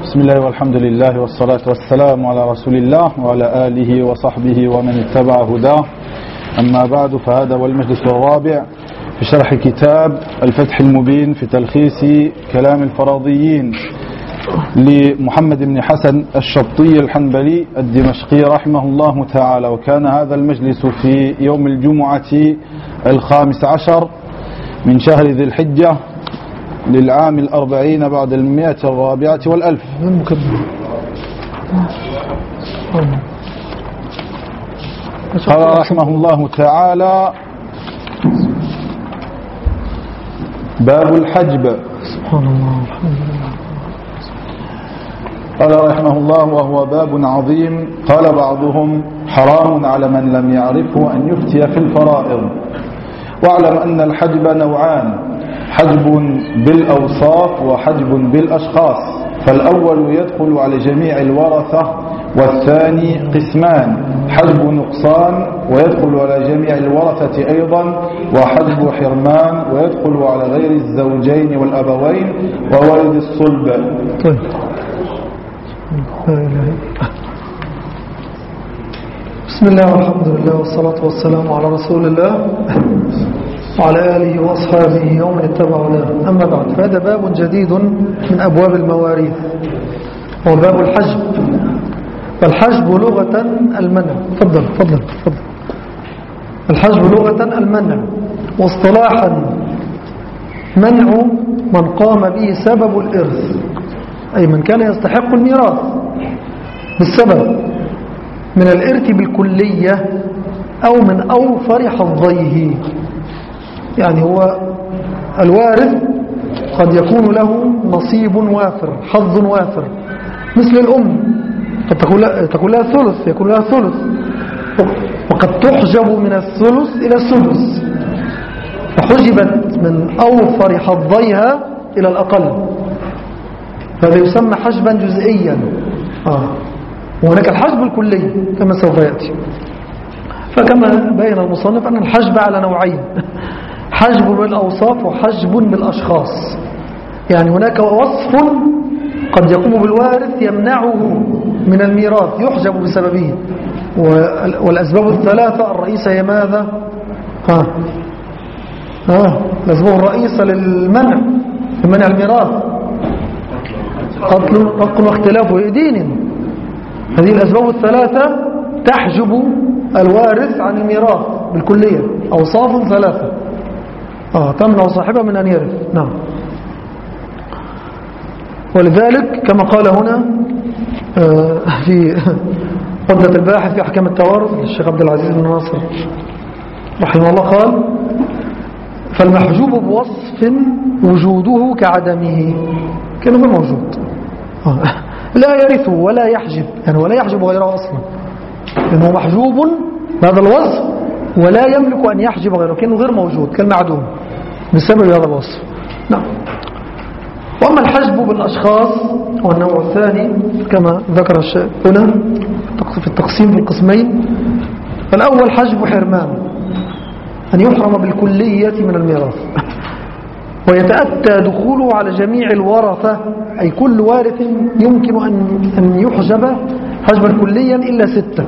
بسم الله والحمد لله والصلاة والسلام على رسول الله وعلى آله وصحبه ومن اتبع هداه. أما بعد، فهذا هو المجلس الرابع في شرح كتاب الفتح المبين في تلخيص كلام الفراضيين لمحمد بن حسن الشبطي الحنبلي الدمشقي رحمه الله تعالى. وكان هذا المجلس في يوم الجمعة 15 من شهر ذي الحجة للعام 40 بعد 100 والألف. قال رحمه الله تعالى: باب الحجب. سبحان الله الحمد لله. قال رحمه الله: وهو باب عظيم. قال بعضهم: حرام على من لم يعرفه أن يفتي في الفرائض. واعلم أن الحجب نوعان: حجب بالأوصاف وحجب بالأشخاص. فالأول يدخل على جميع الورثة، والثاني قسمان: حجب نقصان ويدخل على جميع الورثة أيضا، وحجب حرمان ويدخل على غير الزوجين والأبوين وولد الصلب. طيب، لا إله إلا الله. بسم الله والحمد لله والصلاة والسلام على رسول الله وعلى آله وأصحابه ومن اتبع هداه. أما بعد، فهذا باب جديد من أبواب المواريث، هو باب الحجب. والحجب لغة المنع. تفضل. الحجب لغة المنع، واصطلاحا منع من قام به سبب الإرث، أي من كان يستحق الميراث بالسبب من الإرث بالكلية أو من أوفر حظيه. يعني هو الوارث قد يكون له نصيب وافر، حظ وافر، مثل الأم قد تكون لها ثلث، يكون لها ثلث، وقد تحجب من الثلث إلى السدس، فحجبت من أوفر حظيها إلى الأقل، فهذا يسمى حجبا جزئيا. وهناك الحجب الكلي كما سوف يأتي. فكما بين المصنف أن الحجب على نوعين: حجب بالأوصاف وحجب بالأشخاص. يعني هناك وصف قد يقوم بالوارث يمنعه من الميراث، يحجب بسببه، والأسباب الثلاثة الرئيسة هي ماذا؟ الأسباب الرئيسة للمنع، منع الميراث: قتل واختلاف دين. هذه الأسباب الثلاثة تحجب الوارث عن الميراث بالكلية. أوصاف ثلاثة تمنع صاحبها من أن يرث. نعم. ولذلك كما قال هنا في عدة الباحث في أحكام التوارث الشيخ عبد العزيز بن ناصر رحمه الله، قال: فالمحجوب بوصف وجوده كعدمه، كأنه غير موجود، لا يرثه ولا يحجب، يعني ولا يحجب غيره أصلا، لأنه محجوب بهذا الوصف ولا يملك أن يحجب غيره، كأنه غير موجود، كالمعدوم بسبب هذا الوصف. نعم. وأما الحجب بالأشخاص هو النوع الثاني كما ذكر الشيخ هنا في التقسيم في القسمين. فالأول حجب حرمان، أن يحرم بالكلية من الميراث، ويتأتى دخوله على جميع الورثة، أي كل وارث يمكن أن يحجب حجبا كليا إلا 6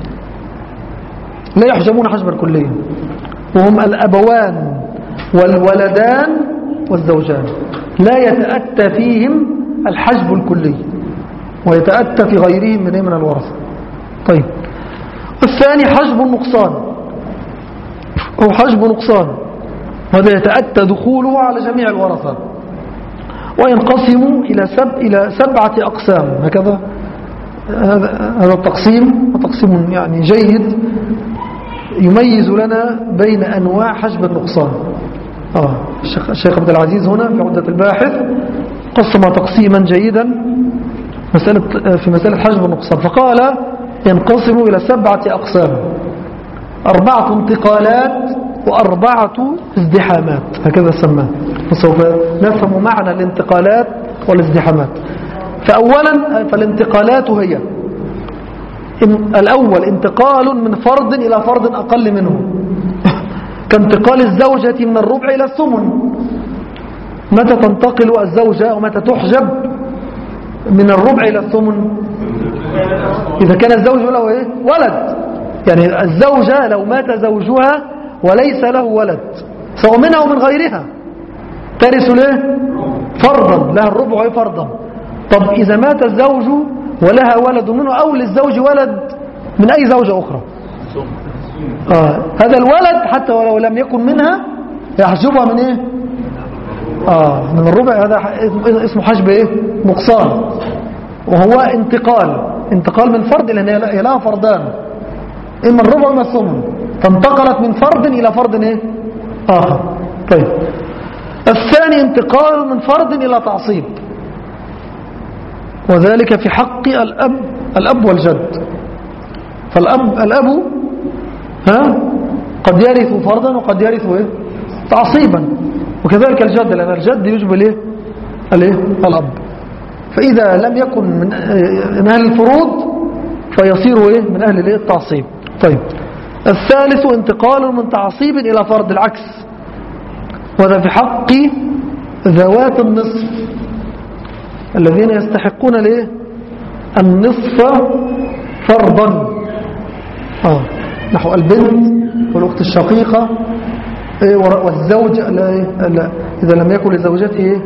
لا يحجبون حجبا كليا، وهم الأبوان والولدان والزوجان، لا يتأتى فيهم الحجب الكلي، ويتأتى في غيرهم من الورثة. طيب، الثاني حجب النقصان، أو حجب نقصان، وهذا يتأتى دخوله على جميع الورثة، وينقسم إلى 7 أقسام. هكذا هذا التقسيم يعني جيد، يميز لنا بين أنواع حجب النقصان. الشيخ عبد العزيز هنا في عدة الباحث قسم تقسيما جيدا في مسألة حجب النقصان، فقال: ينقسم إلى 7 أقسام: 4 انتقالات و4 ازدحامات، هكذا سماه، وسوف نفهم معنى الانتقالات والازدحامات. فالانتقالات هي: الأول انتقال من فرد إلى فرد أقل منه، كانتقال الزوجة من الربع إلى الثمن. متى تنتقل الزوجة ومتى تحجب من الربع إلى الثمن؟ إذا كان الزوج له إيه؟ ولد. يعني الزوجة لو مات زوجها وليس له ولد سواء منها ومن غيرها ترث له فرضا، لها الربع إيه فرضا. طب إذا مات الزوج ولها ولد منه أو للزوج ولد من أي زوجة أخرى، هذا الولد حتى ولو لم يكن منها يحجبها من إيه؟ من الربع. هذا اسمه حجب إيه؟ نقصان، وهو انتقال من فرد، لأن هي لها فردان، إما الربع وإما الثمن، فانتقلت من فرد إلى فرد إيه؟ آخر. طيب الثاني انتقال من فرد إلى تعصيب، وذلك في حق الأب والجد. فالأب قد يرث فردا وقد يرث إيه؟ تعصيبا، وكذلك الجد، لأن الجد يجب الأب. فإذا لم يكن من أهل الفروض فيصير إيه؟ من أهل التعصيب. طيب الثالث انتقال من تعصيب إلى فرد، العكس، وهذا في حق ذوات النصف الذين يستحقون النصف فرضا، نحو البنت والأخت الشقيقة والزوج إذا لم يكن لزوجته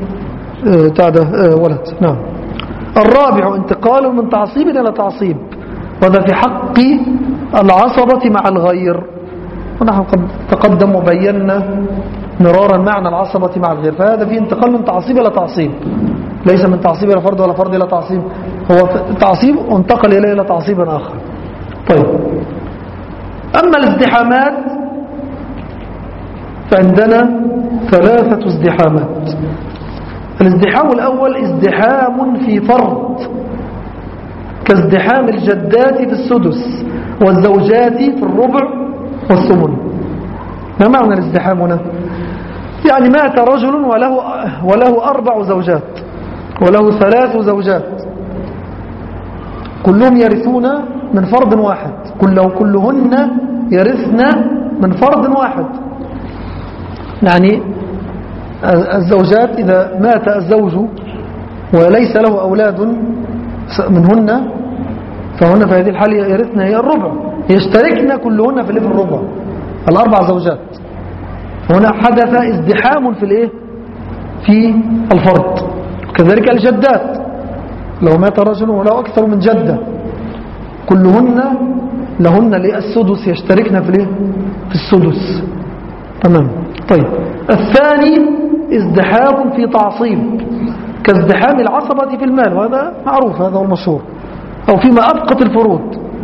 ولد. نعم. الرابع انتقال من تعصيب إلى تعصيب، وهذا في حق العصبة مع الغير، ونحن قد تقدم وبينا مرارا معنى العصبة مع الغير. فهذا فيه انتقال من تعصيب إلى تعصيب، ليس من تعصيب إلى فرد ولا فرد إلى تعصيب، هو تعصيب وانتقل إلى تعصيب آخر. طيب أما الازدحامات فعندنا 3 ازدحامات. الازدحام الأول ازدحام في فرد، كازدحام الجدات في السدس والزوجات في الربع والثمن. ما معنى الازدحام هنا؟ يعني مات رجل وله 4 زوجات وله 3 زوجات، كلهم يرثون من فرد واحد، كلهن يرثن من فرد واحد. يعني الزوجات إذا مات الزوج وليس له أولاد منهن فهن في هذه الحالة يرثن هي الربع، يشتركن كلهن في الربع، 4 زوجات. هنا حدث ازدحام في الفرد. كذلك الجدات، لو مات رجل وله أكثر من جدة لهن السدس، يشتركن في السدس. تمام. طيب الثاني ازدحام في تعصيب، كازدحام العصبة في المال، وهذا معروف، هذا هو المشهور، أو فيما أبقت الفروض.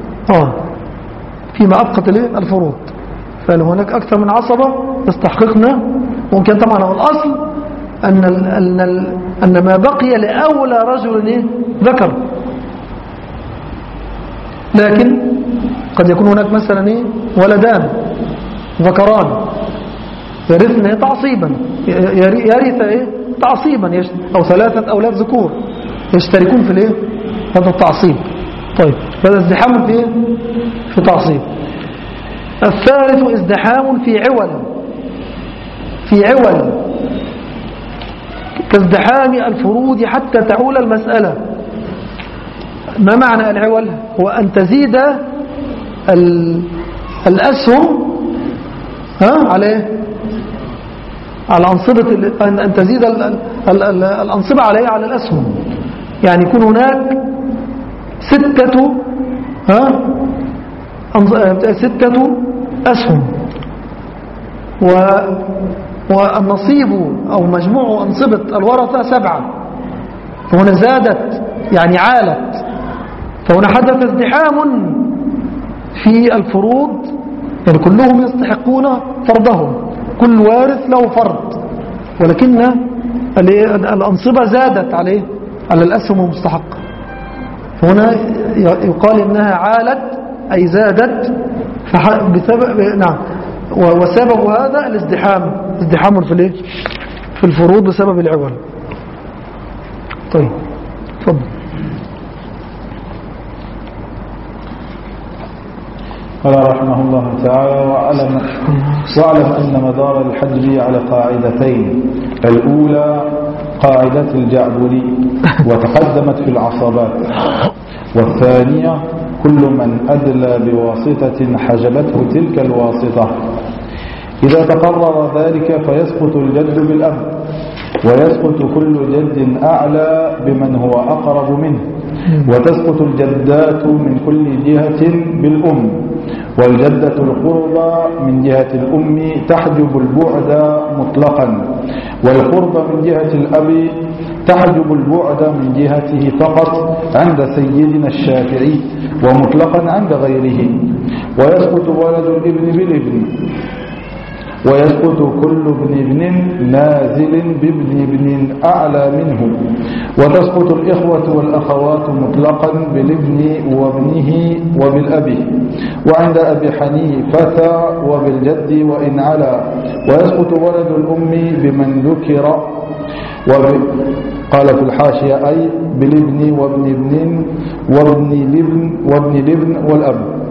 فيما أبقت الفروض، فلو هناك أكثر من عصبة يستحققنا، ممكن طبعا هو الأصل أن ما بقي لأولى رجل ذكر، لكن قد يكون هناك مثلا ولدان ذكران يرثن تعصيبا، يرث تعصيبا، أو 3 أولاد ذكور يشتركون في هذا التعصيب. طيب هذا ازدحام في تعصيب. الثالث ازدحام في عول، كازدحام الفروض حتى تعول المسألة. ما معنى العول؟ هو أن تزيد الأسهم على أنصبة، أن تزيد الأنصبة على الأسهم. يعني يكون هناك 6 أسهم، والنصيب أو مجموع أنصبة الورثة 7، فهنا زادت يعني عالت، فهنا حدث ازدحام في الفروض، يعني كلهم يستحقون فرضهم، كل وارث له فرض، ولكن الأنصبة زادت على الأسهم المستحقة، فهنا يقال إنها عالت أي زادت بسبب. نعم. وسبب هذا ازدحام في الفروض بسبب العول. طيب تفضل. قال رحمه الله تعالى: واعلم أن مدار الحجب على قاعدتين. الأولى قاعدة الجعبري وتقدمت في العصبات. والثانية كل من أدلى بواسطة حجبته تلك الواسطة. إذا تقرر ذلك فيسقط الجد بالأب، ويسقط كل جد أعلى بمن هو أقرب منه، وتسقط الجدات من كل جهة بالأم، والجدة القربى من جهة الأم تحجب البعد مطلقا، والقربى من جهة الأب تحجب البعد من جهته فقط عند سيدنا الشافعي، ومطلقا عند غيره. ويسقط ولد الابن بالابن، ويسقط كل ابن نازل بابن ابن أعلى منه، وتسقط الإخوة والأخوات مطلقا بالابن وابنه وبالأب، وعند أبي حنيفة وبالجد وإن علا. ويسقط ولد الأم بمن ذكر، قال في الحاشية أي بالابن وابن ابن وابن الابن والأب.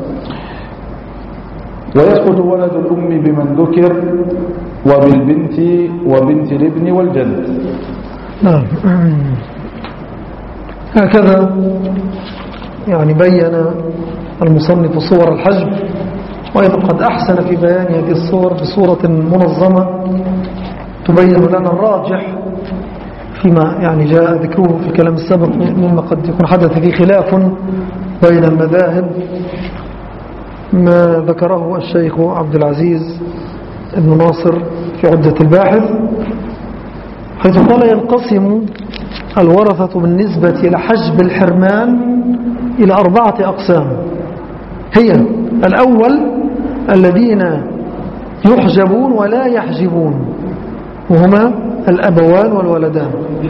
ويسقط ولد الأم بمن ذكر وبالبنت وبنت الابن والجد. نعم. هكذا يعني بين المصنف صور الحجب، وأيضا قد أحسن في بيان هذه الصور بصورة منظمة تبين لنا الراجح فيما يعني جاء ذكره في الكلام السابق مما قد يكون حدث فيه خلاف بين المذاهب، ما ذكره الشيخ عبد العزيز ابن ناصر في عدة الباحث، حيث قال ينقسم الورثة بالنسبة إلى حجب الحرمان إلى 4 أقسام. هي الأول الذين يحجبون ولا يحجبون، وهما الأبوان والولدان.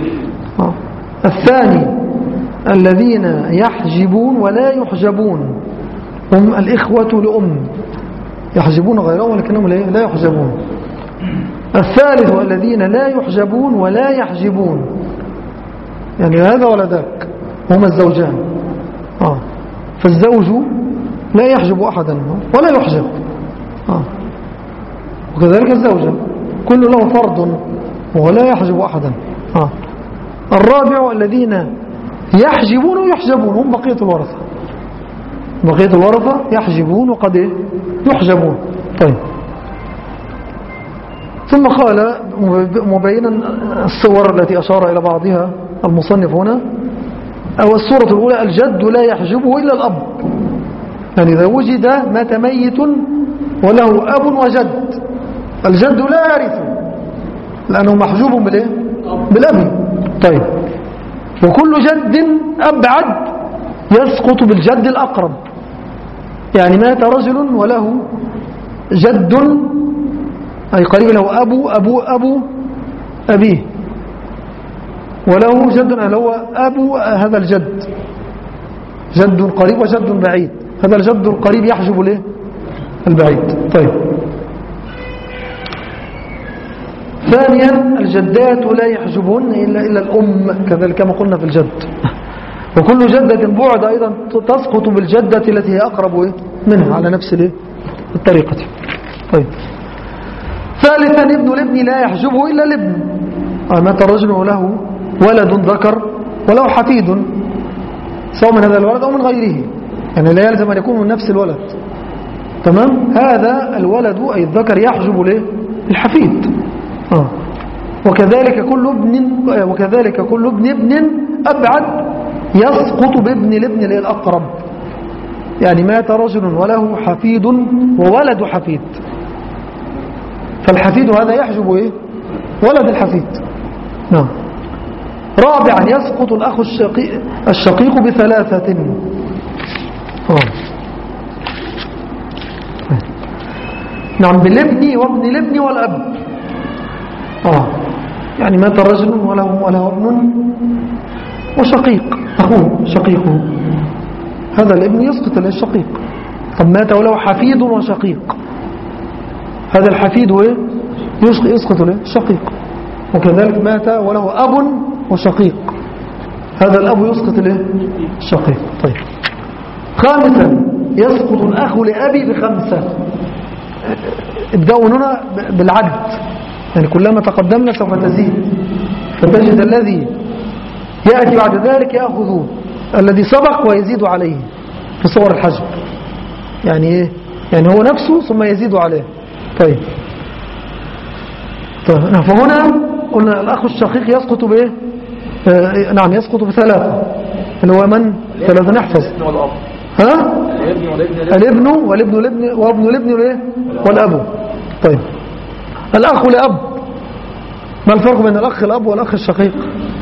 الثاني الذين يحجبون ولا يحجبون، هم الإخوة لأم، يحجبون غيرهم ولكنهم لا يحجبون. الثالث الذين لا يحجبون ولا يحجبون، يعني هذا ولا ذاك، هما الزوجان. فالزوج لا يحجب أحدا ولا يحجب، وكذلك الزوجة كل له فرض ولا يحجب أحدا. الرابع الذين يحجبون ويحجبون، هم بقية الورثة. بقية الورثة يحجبون وقد يحجبون. طيب، ثم قال مبينا الصور التي أشار إلى بعضها المصنف هنا. أو الصورة الأولى الجد لا يحجبه إلا الأب، يعني إذا وجد مات ميت وله أب وجد، الجد لا يرث لأنه محجوب بالأب. طيب، وكل جد أبعد يسقط بالجد الأقرب، يعني مات رجل وله جد أي قريب له أبو أبيه، وله جد اللي هو أبو هذا الجد، جد قريب وجد بعيد، هذا الجد القريب يحجب البعيد. طيب، ثانيا الجدات لا يحجبون إلا الأم، كذلك كما قلنا في الجد، وكل جدة بعد أيضا تسقط بالجدة التي هي أقرب منها على نفس الطريقة. طيب، ثالثا ابن الابن لا يحجبه إلا الابن، مات الرجل وله ولد ذكر وله حفيد، سواء من هذا الولد أو من غيره، يعني لا يلزم أن يكون من نفس الولد. تمام، هذا الولد أي الذكر يحجب الحفيد. وكذلك كل ابن أبعد يسقط بابن الابن الأقرب، يعني مات رجل وله حفيد وولد حفيد، فالحفيد هذا يحجب ولد الحفيد. نعم. رابعا يسقط الأخ الشقيق ب3. نعم، بالابن وابن الابن والأب. يعني مات رجل وله ابن وشقيق، أخوه شقيقه، هذا الابن يسقط الشقيق. طب مات وله حفيد وشقيق، هذا الحفيد يسقط الشقيق. وكذلك مات وله أب وشقيق، هذا الأب يسقط الشقيق. طيب، خامسا يسقط الأخ لأبي ب5. الدون هنا بالعدد، يعني كلما تقدمنا سوف تزيد. فتجد الذي يأتي بعد ذلك يأخذ الذي سبق ويزيد عليه في صور الحجب. يعني إيه؟ يعني هو نفسه ثم يزيد عليه. طيب فهنا قلنا الأخ الشقيق يسقط بإيه؟ نعم يسقط بثلاثة، اللي هو من؟ ثلاثة نحفظ. ها؟ الابن والابن وابن الابن والأب. طيب الأخ لأب، ما الفرق بين الأخ الأب والأخ الشقيق؟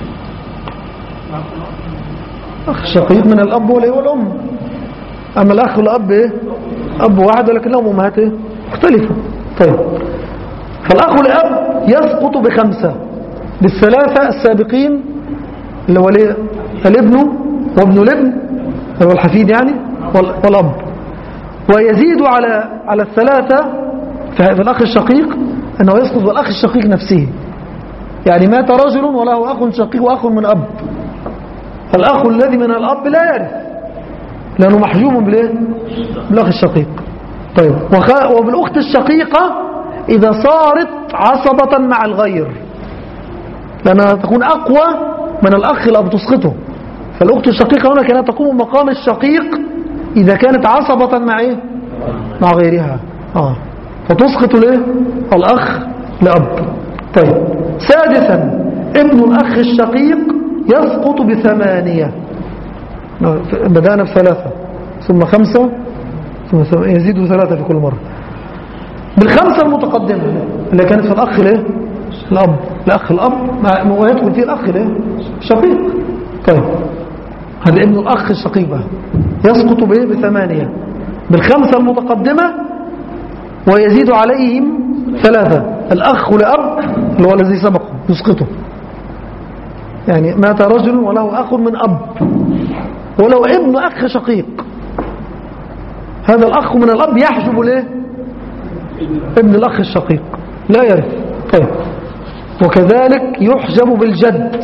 الأخ الشقيق من الأب والأم، أما الأخ الأب إيه؟ أب واحد ولكن لهم أمهات إيه؟ مختلفة. طيب فالأخ لأب يسقط بخمسة بالثلاثة السابقين، اللي هو الابن وابن الابن هو الحفيد يعني والأب، ويزيد على الثلاثة في الأخ الشقيق أنه يسقط بالأخ الشقيق نفسه. يعني مات رجل وله أخ شقيق وأخ من أب، فالأخ الذي من الأب لا يرث لأنه محجوم بالأخ الشقيق. طيب وبالأخت الشقيقة إذا صارت عصبة مع الغير، لأنها تكون أقوى من الأخ الأب تسقطه. فالأخت الشقيقة هنا كانت تقوم مقام الشقيق إذا كانت عصبة مع غيرها، فتسقط الأخ لأب. طيب سادسا ابن الأخ الشقيق يسقط بثمانية. بدأنا بثلاثة ثم خمسة ثم يزيد ثلاثة في كل مرة بالخمسة المتقدمة اللي كانت في الأخ الأب، الأخ الأب ويدخل فيه الأخ الشقيق. طيب هذا ابن الأخ الشقيق بقى يسقط بثمانية بالخمسة المتقدمة ويزيد عليهم ثلاثة. الأخ لأب اللي هو الذي سبقه يسقطه، يعني مات رجل وله أخ من أب ولو ابن أخ شقيق، هذا الأخ من الأب يحجب ابن الأخ الشقيق لا يرث. طيب وكذلك يحجب بالجد،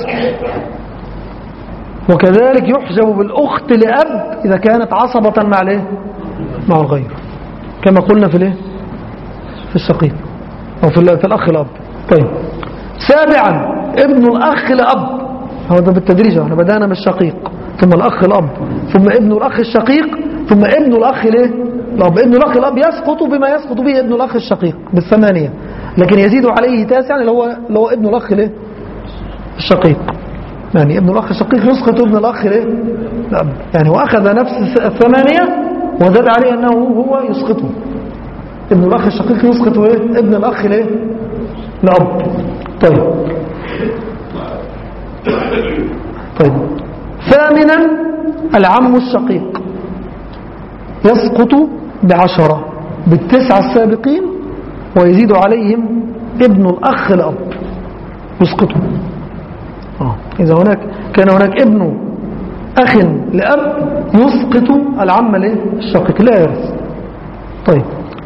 وكذلك يحجب بالأخت لأب إذا كانت عصبة مع الغير، كما قلنا في الشقيق أو في الأخ الأب. طيب سابعا ابن الأخ لأب، هذا بالتدريج، احنا بدأنا بالشقيق ثم الأخ الأب ثم ابن الأخ الشقيق ثم ابن الأخ الأب. ابن الأخ الأب يسقط بما يسقط به ابن الأخ الشقيق بالثمانية، لكن يزيد عليه تاسعا اللي هو ابن الأخ الشقيق. يعني ابن الأخ الشقيق يسقط ابن الأخ الأب، يعني هو أخذ نفس الثمانية وزاد عليه أنه هو يسقطه. ابن الأخ الشقيق يسقط ابن الأخ الأب. طيب ثامنا العم الشقيق يسقط ب10 بالتسعة السابقين ويزيد عليهم ابن الأخ الأب يسقطه. إذا كان هناك ابن أخ لأب يسقط العم الشقيق لا يرث. طيب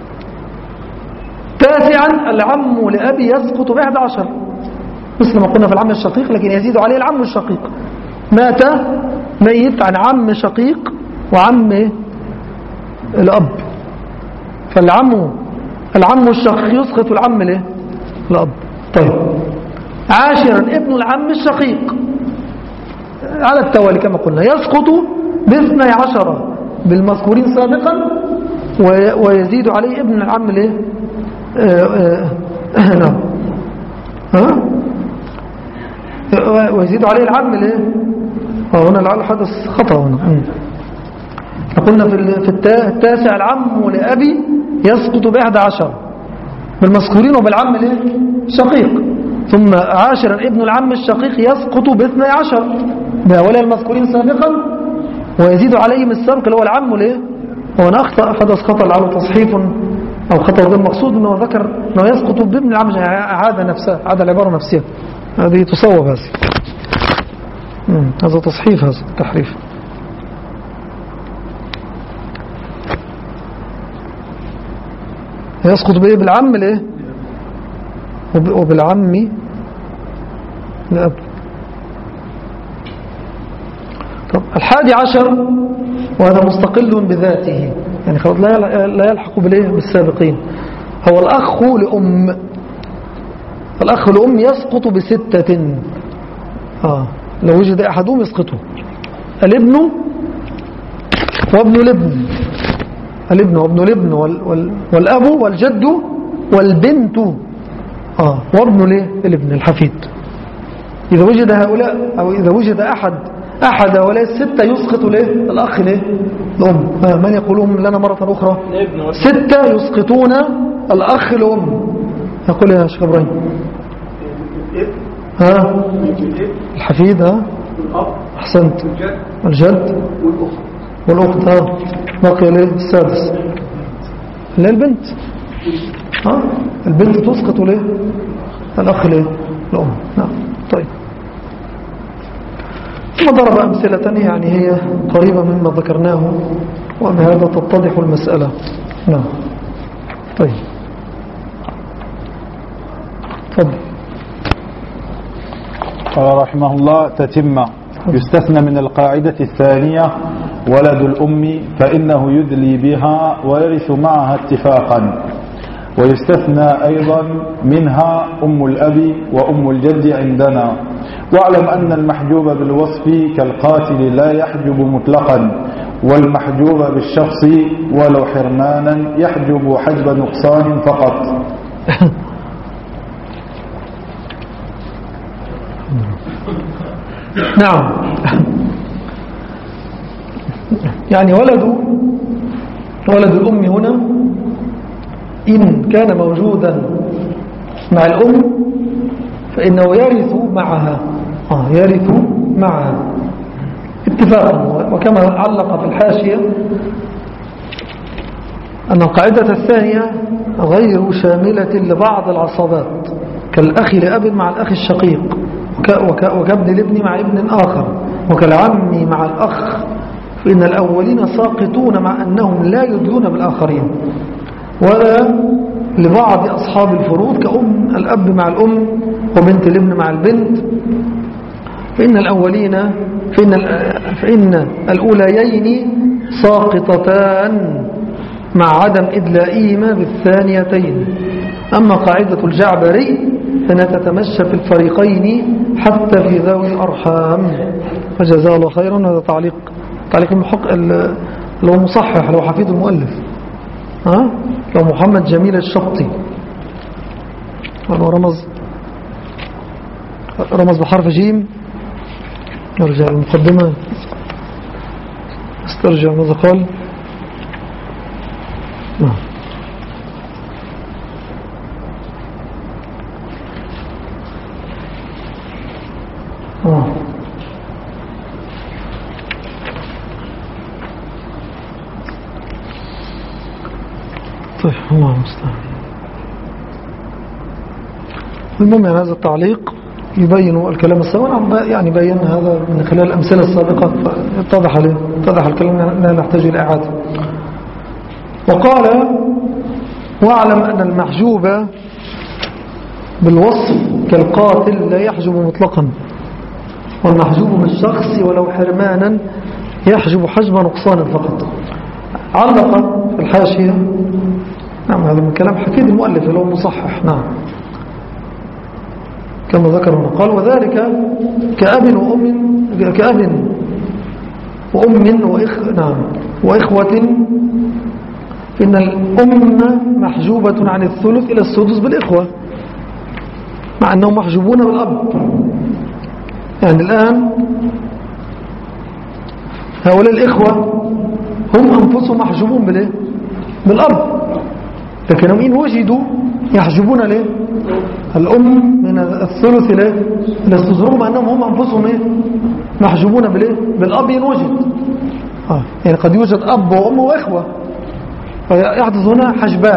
تاسعا العم لأبي يسقط ب11 مثل ما قلنا في العم الشقيق، لكن يزيد عليه العم الشقيق. مات ميت عن عم شقيق وعم الأب، فالعم الشقيق يسقط العم الأب. طيب عاشرا ابن العم الشقيق على التوالي كما قلنا يسقط ب12 بالمذكورين سابقا ويزيد عليه ابن العم نعم ويزيد عليه العم هنا لعل حدث خطأ هنا. قلنا في التاسع العم لأبي يسقط ب11 بالمذكورين وبالعم الشقيق. ثم عاشرا ابن العم الشقيق يسقط ب12 بهؤلاء المذكورين سابقا ويزيد عليهم السابق اللي هو العم وأنا أخطأ حدث خطأ لعله تصحيف أو خطأ غير مقصود، أنه ذكر أنه يسقط بابن العم، عاد العبارة نفسها، هذه تصوب، هذا تصحيف، هذا تحريف. يسقط بإيه؟ بالعم وبالعم الأب. طب 11 وهذا مستقل بذاته، يعني خلاص لا يلحق بالسابقين، هو الأخ لأم. الأخ لأم يسقط ب6 لو وجد أحدهم يسقطه. الابن وابن الابن، الابن وابن الابن والأب والجد والبنت وابن الابن الحفيد. إذا وجد هؤلاء أو إذا وجد أحد هؤلاء الستة يسقط الأخ الأم. من يقولون لنا مرة أخرى؟ ستة يسقطون الأخ الأم. يقول يا شيخ إبراهيم. الحفيد أحسنت. الجد والأخت بقي السادس اللي البنت. البنت تسقط الأخ الأم. نعم. طيب، ثم ضرب أمثلة يعني هي قريبة مما ذكرناه، وبهذا تتضح المسألة. نعم. طيب، تفضل. قال رحمه الله: تتمة. يستثنى من القاعدة الثانية ولد الأم، فإنه يدلي بها ويرث معها اتفاقا. ويستثنى أيضا منها أم الأب وأم الجد عندنا. واعلم أن المحجوب بالوصف كالقاتل لا يحجب مطلقا، والمحجوب بالشخص ولو حرمانا يحجب حجب نقصان فقط. نعم. يعني ولد الأم هنا إن كان موجودا مع الأم فإنه يرث معها، يرث معها اتفاقا. وكما علق في الحاشية أن القاعدة الثانية غير شاملة لبعض العصبات، كالأخ لأب مع الأخ الشقيق، وكابن الابن مع ابن آخر، وكالعم مع الأخ، فإن الأولين ساقطون مع أنهم لا يدلون بالآخرين. ولا لبعض أصحاب الفروض كأم الأب مع الأم وبنت الابن مع البنت، فإن الأوليين ساقطتان مع عدم إدلائهما بالثانيتين. أما قاعدة الجعبري فإنها تتمشى في الفريقين حتى في ذوي الأرحام. فجزاه الله خيرا. هذا تعليق المحقق اللي هو مصحح، لو حفيظ المؤلف لو محمد جميل الشبطي، رمز بحرف جيم. نرجع المقدمة استرجع ماذا قال. طيب، الله المستعان. المهم يعني هذا التعليق يبين الكلام السابق، يعني بين هذا من خلال الأمثلة السابقة، اتضح الكلام لا نحتاج إلى إعادة. وقال: واعلم أن المحجوب بالوصف كالقاتل لا يحجب مطلقا، والمحجوب بالشخص ولو حرمانا يحجب حجب نقصان فقط. علق في الحاشية. نعم، هذا من كلام حفيد المؤلف اللي هو مصحح. نعم، كما ذكر قال: وذلك كأب وأم وإخوة، إن الأم محجوبة عن الثلث إلى السدس بالإخوة، مع أنهم محجوبون بالأب. يعني الآن هؤلاء الإخوة هم أنفسهم محجوبون بالأب، لكنهم إن وجدوا يحجبون الأم من الثلث إلى السدس، رغم أنهم هم أنفسهم محجوبون بالأب إن وجد. يعني قد يوجد أب وأم وإخوة، فيحدث هنا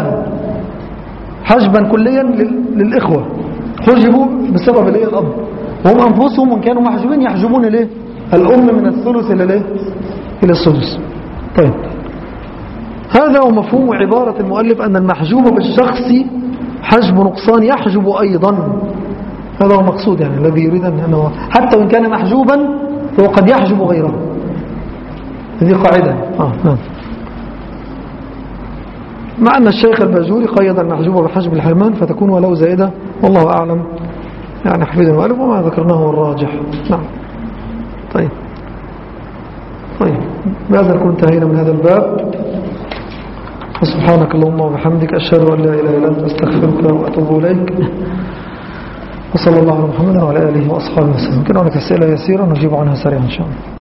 حجبا كليا للإخوة، حجبوا بسبب الأب، وهم أنفسهم وإن كانوا محجوبين يحجبون الأم من الثلث إلى السدس. طيب، هذا هو مفهوم عبارة المؤلف أن المحجوب بالشخص حجب نقصان يحجب أيضا. هذا هو مقصود، يعني الذي يريد أنه حتى وإن كان محجوبا فهو قد يحجب غيره. هذه قاعدة. نعم. مع أن الشيخ الباجوري قيد المحجوب بحجب الحرمان فتكون ولو زائدة، والله أعلم يعني حفيد المؤلف وما ذكرناه هو الراجح. نعم. طيب بهذا نكون انتهينا من هذا الباب. وسبحانك اللهم وبحمدك أشهد أن لا إله إلا أنت أستغفرك وأتوب إليك. وصلى الله على محمد وعلى آله وأصحابه وسلم. كنا هناك أسئلة يسيرة نجيب عنها سريعا إن شاء الله.